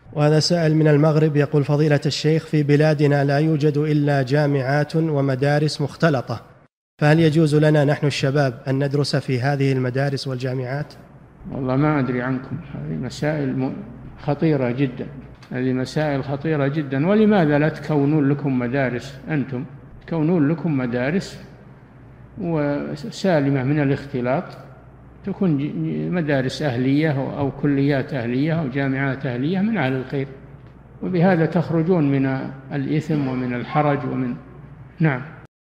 وهذا سائل من المغرب يقول: فضيلة الشيخ، في بلادنا لا يوجد إلا جامعات ومدارس مختلطة، فهل يجوز لنا نحن الشباب أن ندرس في هذه المدارس والجامعات؟ والله ما أدري عنكم، هذه مسائل خطيرة جدا، هذه مسائل خطيرة جدا. ولماذا لا تكونون لكم مدارس أنتم، تكونون لكم مدارس وسالمة من الاختلاط، تكون مدارس أهلية أو كليات أهلية أو جامعات أهلية من أهل الخير، وبهذا تخرجون من الإثم ومن الحرج نعم.